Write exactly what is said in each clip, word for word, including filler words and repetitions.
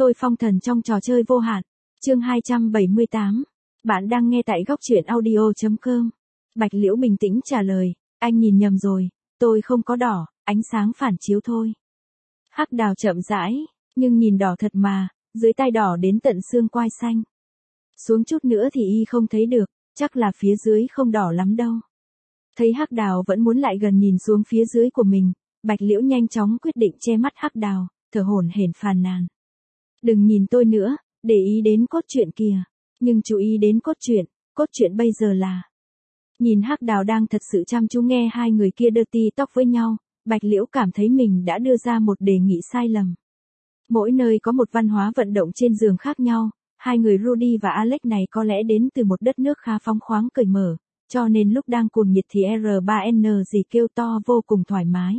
Tôi phong thần trong trò chơi vô hạn. Chương hai trăm bảy mươi tám. Bạn đang nghe tại góc truyện audio chấm com. Bạch Liễu bình tĩnh trả lời, anh nhìn nhầm rồi, tôi không có đỏ, ánh sáng phản chiếu thôi. Hắc Đào chậm rãi, nhưng nhìn đỏ thật mà, dưới tai đỏ đến tận xương quai xanh. Xuống chút nữa thì y không thấy được, chắc là phía dưới không đỏ lắm đâu. Thấy Hắc Đào vẫn muốn lại gần nhìn xuống phía dưới của mình, Bạch Liễu nhanh chóng quyết định che mắt Hắc Đào, thở hổn hển phàn nàn. Đừng nhìn tôi nữa, để ý đến cốt truyện kìa. Nhưng chú ý đến cốt truyện, cốt truyện bây giờ là... Nhìn Hắc Đào đang thật sự chăm chú nghe hai người kia đưa ti tóc với nhau, Bạch Liễu cảm thấy mình đã đưa ra một đề nghị sai lầm. Mỗi nơi có một văn hóa vận động trên giường khác nhau, hai người Rudy và Alex này có lẽ đến từ một đất nước khá phóng khoáng cởi mở, cho nên lúc đang cuồng nhiệt thì R ba N gì kêu to vô cùng thoải mái.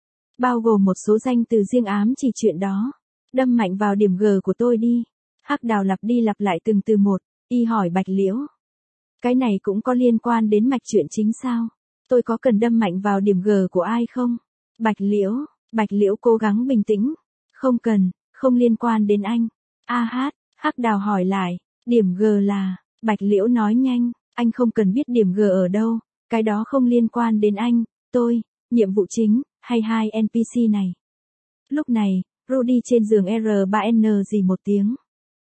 Bao gồm một số danh từ riêng ám chỉ chuyện đó. Đâm mạnh vào điểm G của tôi đi. Hắc Đào lặp đi lặp lại từng từ một, y hỏi Bạch Liễu. Cái này cũng có liên quan đến mạch truyện chính sao? Tôi có cần đâm mạnh vào điểm G của ai không? Bạch Liễu, Bạch Liễu cố gắng bình tĩnh. Không cần, không liên quan đến anh. A hát, Hắc Đào hỏi lại, điểm G là, Bạch Liễu nói nhanh, anh không cần biết điểm G ở đâu, cái đó không liên quan đến anh, tôi, nhiệm vụ chính, hay hai N P C này. Lúc này, Rudy trên giường R ba N gì một tiếng.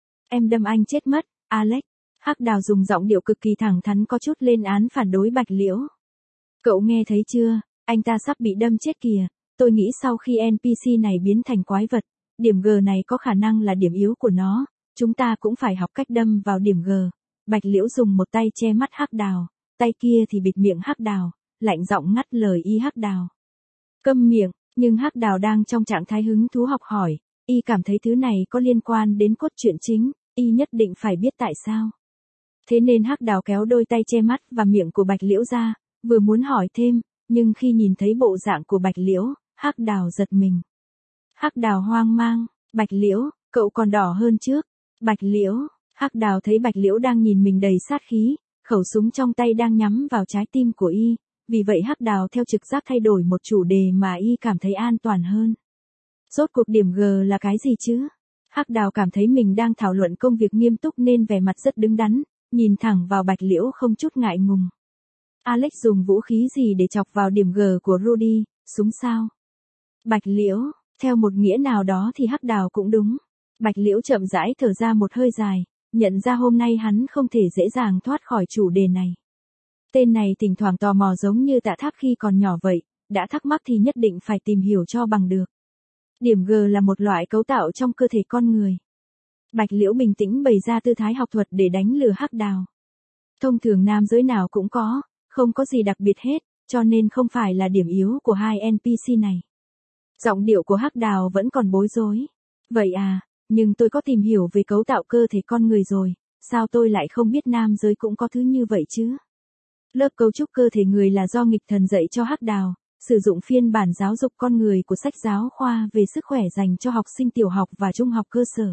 Em đâm anh chết mất, Alex. Hắc Đào dùng giọng điệu cực kỳ thẳng thắn có chút lên án phản đối Bạch Liễu. Cậu nghe thấy chưa, anh ta sắp bị đâm chết kìa, tôi nghĩ sau khi N P C này biến thành quái vật, điểm G này có khả năng là điểm yếu của nó, chúng ta cũng phải học cách đâm vào điểm G. Bạch Liễu dùng một tay che mắt Hắc Đào, tay kia thì bịt miệng Hắc Đào, lạnh giọng ngắt lời y Hắc Đào. Câm miệng. Nhưng Hắc Đào đang trong trạng thái hứng thú học hỏi, y cảm thấy thứ này có liên quan đến cốt truyện chính, y nhất định phải biết tại sao. Thế nên Hắc Đào kéo đôi tay che mắt và miệng của Bạch Liễu ra, vừa muốn hỏi thêm, nhưng khi nhìn thấy bộ dạng của Bạch Liễu, Hắc Đào giật mình. Hắc Đào hoang mang, Bạch Liễu, cậu còn đỏ hơn trước. Bạch Liễu, Hắc Đào thấy Bạch Liễu đang nhìn mình đầy sát khí, khẩu súng trong tay đang nhắm vào trái tim của y. Vì vậy Hắc Đào theo trực giác thay đổi một chủ đề mà y cảm thấy an toàn hơn. Rốt cuộc điểm G là cái gì chứ? Hắc Đào cảm thấy mình đang thảo luận công việc nghiêm túc nên vẻ mặt rất đứng đắn, nhìn thẳng vào Bạch Liễu không chút ngại ngùng. Alex dùng vũ khí gì để chọc vào điểm G của Rudy, súng sao? Bạch Liễu, theo một nghĩa nào đó thì Hắc Đào cũng đúng. Bạch Liễu chậm rãi thở ra một hơi dài, nhận ra hôm nay hắn không thể dễ dàng thoát khỏi chủ đề này. Tên này thỉnh thoảng tò mò giống như Tạ Tháp khi còn nhỏ vậy, đã thắc mắc thì nhất định phải tìm hiểu cho bằng được. Điểm G là một loại cấu tạo trong cơ thể con người. Bạch Liễu bình tĩnh bày ra tư thái học thuật để đánh lừa Hắc Đào. Thông thường nam giới nào cũng có, không có gì đặc biệt hết, cho nên không phải là điểm yếu của hai N P C này. Giọng điệu của Hắc Đào vẫn còn bối rối. Vậy à, nhưng tôi có tìm hiểu về cấu tạo cơ thể con người rồi, sao tôi lại không biết nam giới cũng có thứ như vậy chứ? Lớp cấu trúc cơ thể người là do nghịch thần dạy cho Hắc Đào, sử dụng phiên bản giáo dục con người của sách giáo khoa về sức khỏe dành cho học sinh tiểu học và trung học cơ sở.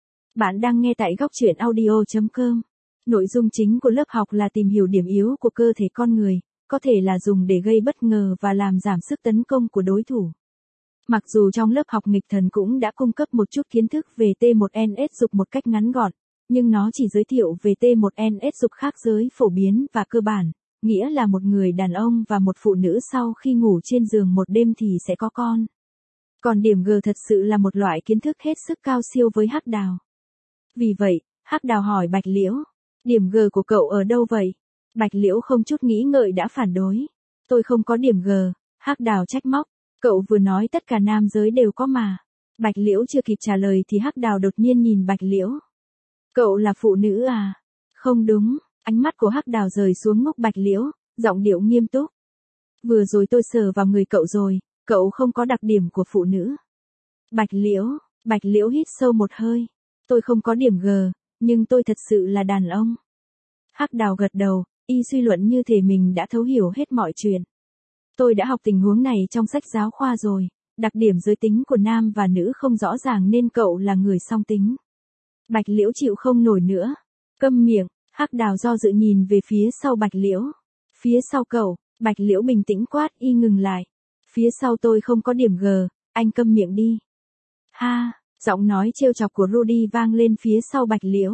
Bạn đang nghe tại góc truyện audio chấm com. Nội dung chính của lớp học là tìm hiểu điểm yếu của cơ thể con người, có thể là dùng để gây bất ngờ và làm giảm sức tấn công của đối thủ. Mặc dù trong lớp học nghịch thần cũng đã cung cấp một chút kiến thức về T một N S dục một cách ngắn gọn, nhưng nó chỉ giới thiệu về T một N S dục khác giới phổ biến và cơ bản. Nghĩa là một người đàn ông và một phụ nữ sau khi ngủ trên giường một đêm thì sẽ có con. Còn điểm G thật sự là một loại kiến thức hết sức cao siêu với Hắc Đào. Vì vậy, Hắc Đào hỏi Bạch Liễu, điểm G của cậu ở đâu vậy? Bạch Liễu không chút nghĩ ngợi đã phản đối. Tôi không có điểm G, Hắc Đào trách móc, cậu vừa nói tất cả nam giới đều có mà. Bạch Liễu chưa kịp trả lời thì Hắc Đào đột nhiên nhìn Bạch Liễu. Cậu là phụ nữ à? Không đúng. Ánh mắt của Hắc Đào rời xuống ngốc Bạch Liễu, giọng điệu nghiêm túc. Vừa rồi tôi sờ vào người cậu rồi, cậu không có đặc điểm của phụ nữ. Bạch Liễu, Bạch Liễu hít sâu một hơi. Tôi không có điểm G, nhưng tôi thật sự là đàn ông. Hắc Đào gật đầu, y suy luận như thể mình đã thấu hiểu hết mọi chuyện. Tôi đã học tình huống này trong sách giáo khoa rồi, đặc điểm giới tính của nam và nữ không rõ ràng nên cậu là người song tính. Bạch Liễu chịu không nổi nữa. Câm miệng. Hắc Đào do dự nhìn về phía sau Bạch Liễu. Phía sau cậu, Bạch Liễu bình tĩnh quát y ngừng lại. Phía sau tôi không có điểm G, anh câm miệng đi. Ha, Giọng nói trêu chọc của Rudy vang lên phía sau Bạch Liễu.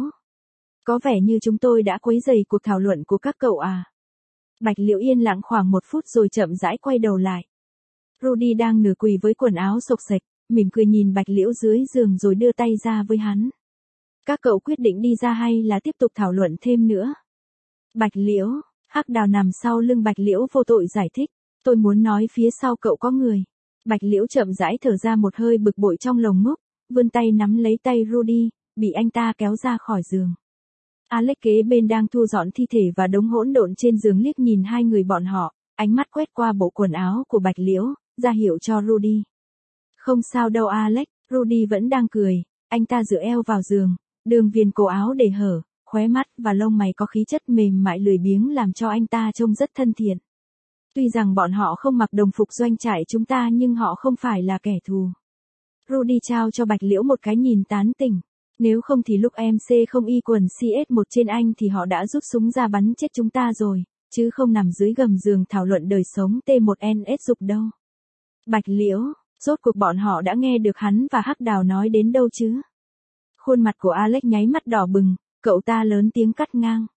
Có vẻ như chúng tôi đã quấy rầy cuộc thảo luận của các cậu à. Bạch Liễu yên lặng khoảng một phút rồi chậm rãi quay đầu lại. Rudy đang nửa quỳ với quần áo xộc xệch, mỉm cười nhìn Bạch Liễu dưới giường rồi đưa tay ra với hắn. Các cậu quyết định đi ra hay là tiếp tục thảo luận thêm nữa? Bạch Liễu, Hắc Đào nằm sau lưng Bạch Liễu vô tội giải thích. Tôi muốn nói phía sau cậu có người. Bạch Liễu chậm rãi thở ra một hơi bực bội trong lồng ngực, vươn tay nắm lấy tay Rudy, bị anh ta kéo ra khỏi giường. Alex kế bên đang thu dọn thi thể và đống hỗn độn trên giường liếc nhìn hai người bọn họ, ánh mắt quét qua bộ quần áo của Bạch Liễu, ra hiệu cho Rudy. Không sao đâu Alex, Rudy vẫn đang cười, anh ta dựa eo vào giường, đường viền cổ áo để hở, khóe mắt và lông mày có khí chất mềm mại lười biếng làm cho anh ta trông rất thân thiện. Tuy rằng bọn họ không mặc đồng phục doanh trại chúng ta nhưng họ không phải là kẻ thù. Rudy trao cho Bạch Liễu một cái nhìn tán tỉnh. Nếu không thì lúc em xê không y quần xê ét một trên anh thì họ đã rút súng ra bắn chết chúng ta rồi, chứ không nằm dưới gầm giường thảo luận đời sống T một N S dục đâu. Bạch Liễu, rốt cuộc bọn họ đã nghe được hắn và Hắc Đào nói đến đâu chứ? Khuôn mặt của Alex nháy mắt đỏ bừng, cậu ta lớn tiếng cắt ngang.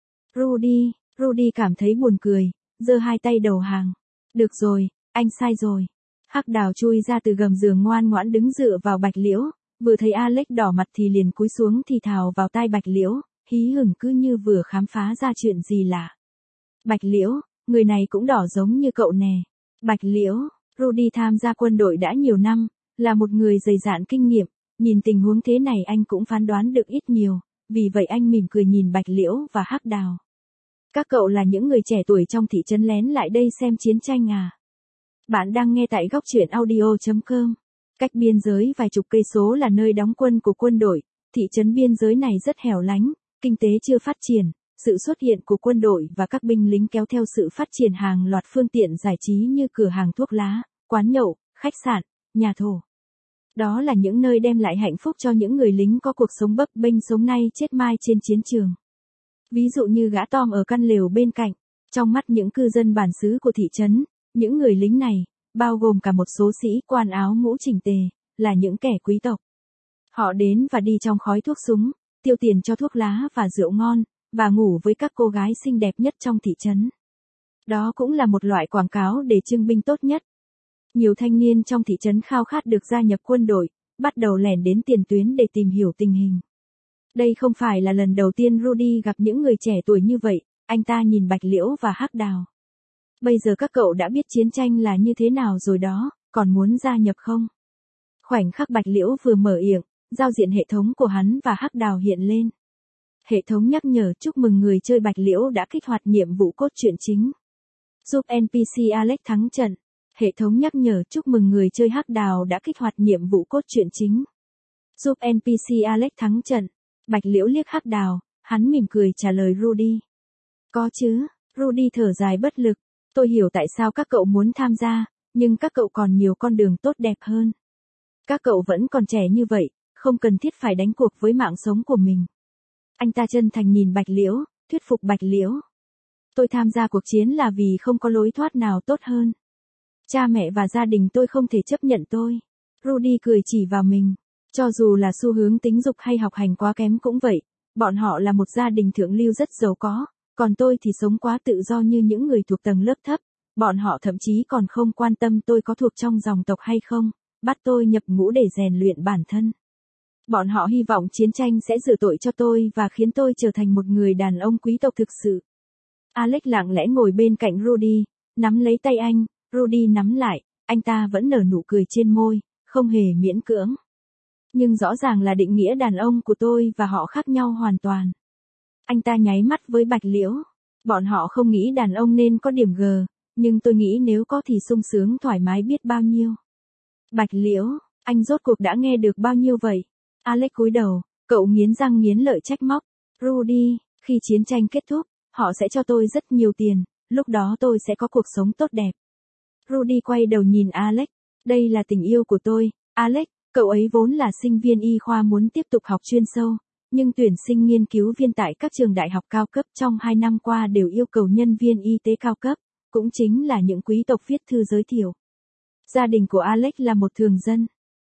Rudy, Rudy cảm thấy buồn cười, giơ hai tay đầu hàng. Được rồi, anh sai rồi. Hắc Đào chui ra từ gầm giường ngoan ngoãn đứng dựa vào Bạch Liễu, vừa thấy Alex đỏ mặt thì liền cúi xuống thì thào vào tai Bạch Liễu, hí hửng cứ như vừa khám phá ra chuyện gì lạ. Bạch Liễu, người này cũng đỏ giống như cậu nè. Bạch Liễu, Rudy tham gia quân đội đã nhiều năm, là một người dày dạn kinh nghiệm, nhìn tình huống thế này anh cũng phán đoán được ít nhiều, vì vậy anh mỉm cười nhìn Bạch Liễu và Hắc Đào. Các cậu là những người trẻ tuổi trong thị trấn lén lại đây xem chiến tranh à? Bạn đang nghe tại góc truyện audio chấm com. Cách biên giới vài chục cây số là nơi đóng quân của quân đội, thị trấn biên giới này rất hẻo lánh, kinh tế chưa phát triển, sự xuất hiện của quân đội và các binh lính kéo theo sự phát triển hàng loạt phương tiện giải trí như cửa hàng thuốc lá, quán nhậu, khách sạn, nhà thổ. Đó là những nơi đem lại hạnh phúc cho những người lính có cuộc sống bấp bênh sống nay chết mai trên chiến trường. Ví dụ như gã Tom ở căn lều bên cạnh, trong mắt những cư dân bản xứ của thị trấn, những người lính này, bao gồm cả một số sĩ quan áo mũ chỉnh tề, là những kẻ quý tộc. Họ đến và đi trong khói thuốc súng, tiêu tiền cho thuốc lá và rượu ngon, và ngủ với các cô gái xinh đẹp nhất trong thị trấn. Đó cũng là một loại quảng cáo để trưng binh tốt nhất. Nhiều thanh niên trong thị trấn khao khát được gia nhập quân đội, bắt đầu lẻn đến tiền tuyến để tìm hiểu tình hình. Đây không phải là lần đầu tiên Rudy gặp những người trẻ tuổi như vậy, anh ta nhìn Bạch Liễu và Hắc Đào. Bây giờ các cậu đã biết chiến tranh là như thế nào rồi đó, còn muốn gia nhập không? Khoảnh khắc Bạch Liễu vừa mở miệng, giao diện hệ thống của hắn và Hắc Đào hiện lên. Hệ thống nhắc nhở chúc mừng người chơi Bạch Liễu đã kích hoạt nhiệm vụ cốt truyện chính. Giúp en pê xê Alex thắng trận. Hệ thống nhắc nhở chúc mừng người chơi Hắc Đào đã kích hoạt nhiệm vụ cốt truyện chính. Giúp en pê xê Alex thắng trận. Bạch Liễu liếc Hắc Đào, hắn mỉm cười trả lời Rudy. Có chứ, Rudy thở dài bất lực. Tôi hiểu tại sao các cậu muốn tham gia, nhưng các cậu còn nhiều con đường tốt đẹp hơn. Các cậu vẫn còn trẻ như vậy, không cần thiết phải đánh cuộc với mạng sống của mình. Anh ta chân thành nhìn Bạch Liễu, thuyết phục Bạch Liễu. Tôi tham gia cuộc chiến là vì không có lối thoát nào tốt hơn. Cha mẹ và gia đình tôi không thể chấp nhận tôi. Rudy cười chỉ vào mình. Cho dù là xu hướng tính dục hay học hành quá kém cũng vậy, bọn họ là một gia đình thượng lưu rất giàu có, còn tôi thì sống quá tự do như những người thuộc tầng lớp thấp. Bọn họ thậm chí còn không quan tâm tôi có thuộc trong dòng tộc hay không, bắt tôi nhập ngũ để rèn luyện bản thân. Bọn họ hy vọng chiến tranh sẽ rửa tội cho tôi và khiến tôi trở thành một người đàn ông quý tộc thực sự. Alex lặng lẽ ngồi bên cạnh Rudy, nắm lấy tay anh, Rudy nắm lại, anh ta vẫn nở nụ cười trên môi, không hề miễn cưỡng. Nhưng rõ ràng là định nghĩa đàn ông của tôi và họ khác nhau hoàn toàn. Anh ta nháy mắt với Bạch Liễu. Bọn họ không nghĩ đàn ông nên có điểm G, nhưng tôi nghĩ nếu có thì sung sướng thoải mái biết bao nhiêu. Bạch Liễu, anh rốt cuộc đã nghe được bao nhiêu vậy? Alex cúi đầu, cậu nghiến răng nghiến lợi trách móc. Rudy, khi chiến tranh kết thúc, họ sẽ cho tôi rất nhiều tiền, lúc đó tôi sẽ có cuộc sống tốt đẹp. Rudy quay đầu nhìn Alex. Đây là tình yêu của tôi, Alex, cậu ấy vốn là sinh viên y khoa muốn tiếp tục học chuyên sâu, nhưng tuyển sinh nghiên cứu viên tại các trường đại học cao cấp trong hai năm qua đều yêu cầu nhân viên y tế cao cấp, cũng chính là những quý tộc viết thư giới thiệu. Gia đình của Alex là một thường dân.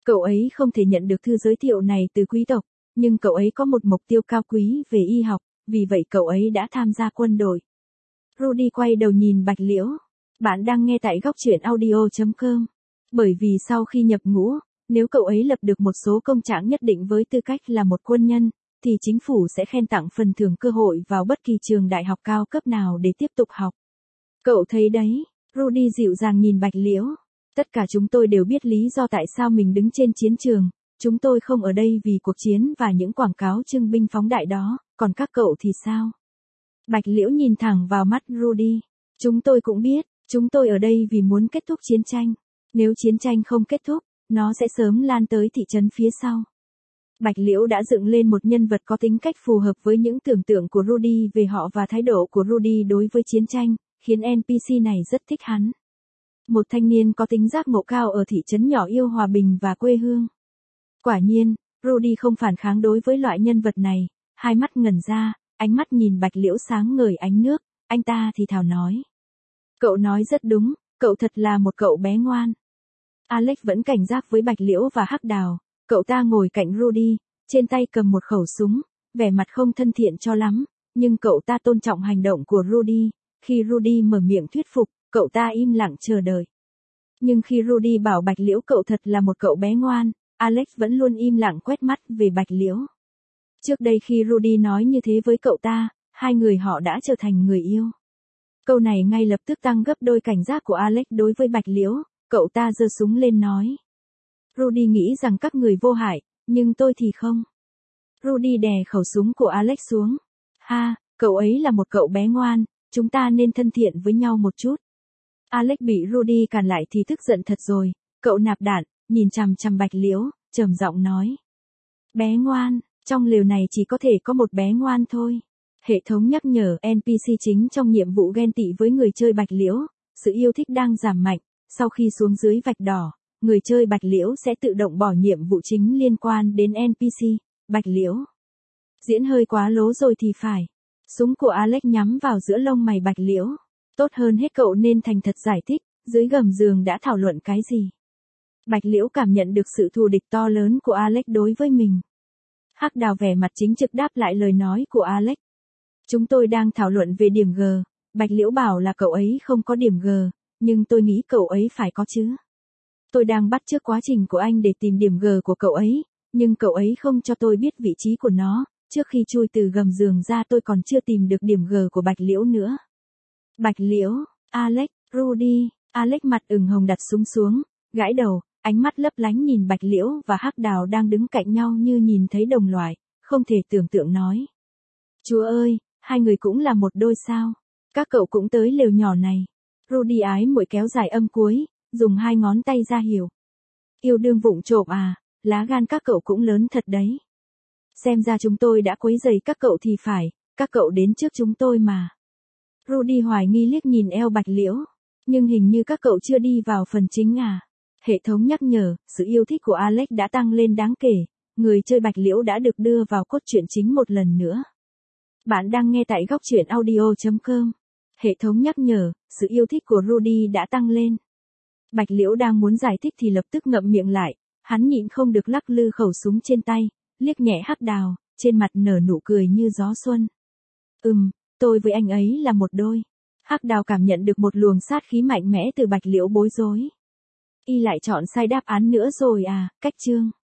Cậu ấy không thể nhận được thư giới thiệu này từ quý tộc, nhưng cậu ấy có một mục tiêu cao quý về y học, vì vậy cậu ấy đã tham gia quân đội. Rudy quay đầu nhìn Bạch Liễu. Bạn đang nghe tại góc truyện audio chấm com. Bởi vì sau khi nhập ngũ, nếu cậu ấy lập được một số công trạng nhất định với tư cách là một quân nhân, thì chính phủ sẽ khen tặng phần thưởng cơ hội vào bất kỳ trường đại học cao cấp nào để tiếp tục học. Cậu thấy đấy, Rudy dịu dàng nhìn Bạch Liễu. Tất cả chúng tôi đều biết lý do tại sao mình đứng trên chiến trường, chúng tôi không ở đây vì cuộc chiến và những quảng cáo trưng binh phóng đại đó, còn các cậu thì sao? Bạch Liễu nhìn thẳng vào mắt Rudy. Chúng tôi cũng biết, chúng tôi ở đây vì muốn kết thúc chiến tranh. Nếu chiến tranh không kết thúc, nó sẽ sớm lan tới thị trấn phía sau. Bạch Liễu đã dựng lên một nhân vật có tính cách phù hợp với những tưởng tượng của Rudy về họ và thái độ của Rudy đối với chiến tranh, khiến en pê xê này rất thích hắn. Một thanh niên có tính giác ngộ cao ở thị trấn nhỏ yêu hòa bình và quê hương. Quả nhiên, Rudy không phản kháng đối với loại nhân vật này, hai mắt ngẩn ra, ánh mắt nhìn Bạch Liễu sáng ngời ánh nước, anh ta thì thào nói. Cậu nói rất đúng, cậu thật là một cậu bé ngoan. Alex vẫn cảnh giác với Bạch Liễu và Hắc Đào, cậu ta ngồi cạnh Rudy, trên tay cầm một khẩu súng, vẻ mặt không thân thiện cho lắm, nhưng cậu ta tôn trọng hành động của Rudy, khi Rudy mở miệng thuyết phục, cậu ta im lặng chờ đợi. Nhưng khi Rudy bảo Bạch Liễu cậu thật là một cậu bé ngoan, Alex vẫn luôn im lặng quét mắt về Bạch Liễu. Trước đây khi Rudy nói như thế với cậu ta, hai người họ đã trở thành người yêu. Câu này ngay lập tức tăng gấp đôi cảnh giác của Alex đối với Bạch Liễu, cậu ta giơ súng lên nói. Rudy nghĩ rằng các người vô hại, nhưng tôi thì không. Rudy đè khẩu súng của Alex xuống. Ha, cậu ấy là một cậu bé ngoan, chúng ta nên thân thiện với nhau một chút. Alex bị Rudy cản lại thì tức giận thật rồi, cậu nạp đạn, nhìn chằm chằm Bạch Liễu, trầm giọng nói. Bé ngoan, trong lều này chỉ có thể có một bé ngoan thôi. Hệ thống nhắc nhở en pê xê chính trong nhiệm vụ ghen tị với người chơi Bạch Liễu, sự yêu thích đang giảm mạnh, sau khi xuống dưới vạch đỏ, người chơi Bạch Liễu sẽ tự động bỏ nhiệm vụ chính liên quan đến en pê xê, Bạch Liễu. Diễn hơi quá lố rồi thì phải. Súng của Alex nhắm vào giữa lông mày Bạch Liễu. Tốt hơn hết cậu nên thành thật giải thích, dưới gầm giường đã thảo luận cái gì. Bạch Liễu cảm nhận được sự thù địch to lớn của Alex đối với mình. Hắc Đào vẻ mặt chính trực đáp lại lời nói của Alex. Chúng tôi đang thảo luận về điểm G, Bạch Liễu bảo là cậu ấy không có điểm G, nhưng tôi nghĩ cậu ấy phải có chứ. Tôi đang bắt chước quá trình của anh để tìm điểm G của cậu ấy, nhưng cậu ấy không cho tôi biết vị trí của nó, trước khi chui từ gầm giường ra tôi còn chưa tìm được điểm G của Bạch Liễu nữa. Bạch Liễu, Alex, Rudy, Alex mặt ửng hồng đặt súng xuống, gãi đầu, ánh mắt lấp lánh nhìn Bạch Liễu và Hắc Đào đang đứng cạnh nhau như nhìn thấy đồng loại, không thể tưởng tượng nói. Chúa ơi, hai người cũng là một đôi sao? Các cậu cũng tới lều nhỏ này. Rudy ái muội kéo dài âm cuối, dùng hai ngón tay ra hiểu. Yêu đương vụng trộm à, lá gan các cậu cũng lớn thật đấy. Xem ra chúng tôi đã quấy rầy các cậu thì phải, các cậu đến trước chúng tôi mà. Rudy hoài nghi liếc nhìn eo Bạch Liễu, nhưng hình như các cậu chưa đi vào phần chính à. Hệ thống nhắc nhở, sự yêu thích của Alex đã tăng lên đáng kể, người chơi Bạch Liễu đã được đưa vào cốt truyện chính một lần nữa. Bạn đang nghe tại góc truyện audio chấm com. Hệ thống nhắc nhở, sự yêu thích của Rudy đã tăng lên. Bạch Liễu đang muốn giải thích thì lập tức ngậm miệng lại, hắn nhịn không được lắc lư khẩu súng trên tay, liếc nhẹ Hắc Đào, trên mặt nở nụ cười như gió xuân. Ừm, tôi với anh ấy là một đôi. Hắc Đào cảm nhận được một luồng sát khí mạnh mẽ từ Bạch Liễu bối rối. Y lại chọn sai đáp án nữa rồi à, cách chương.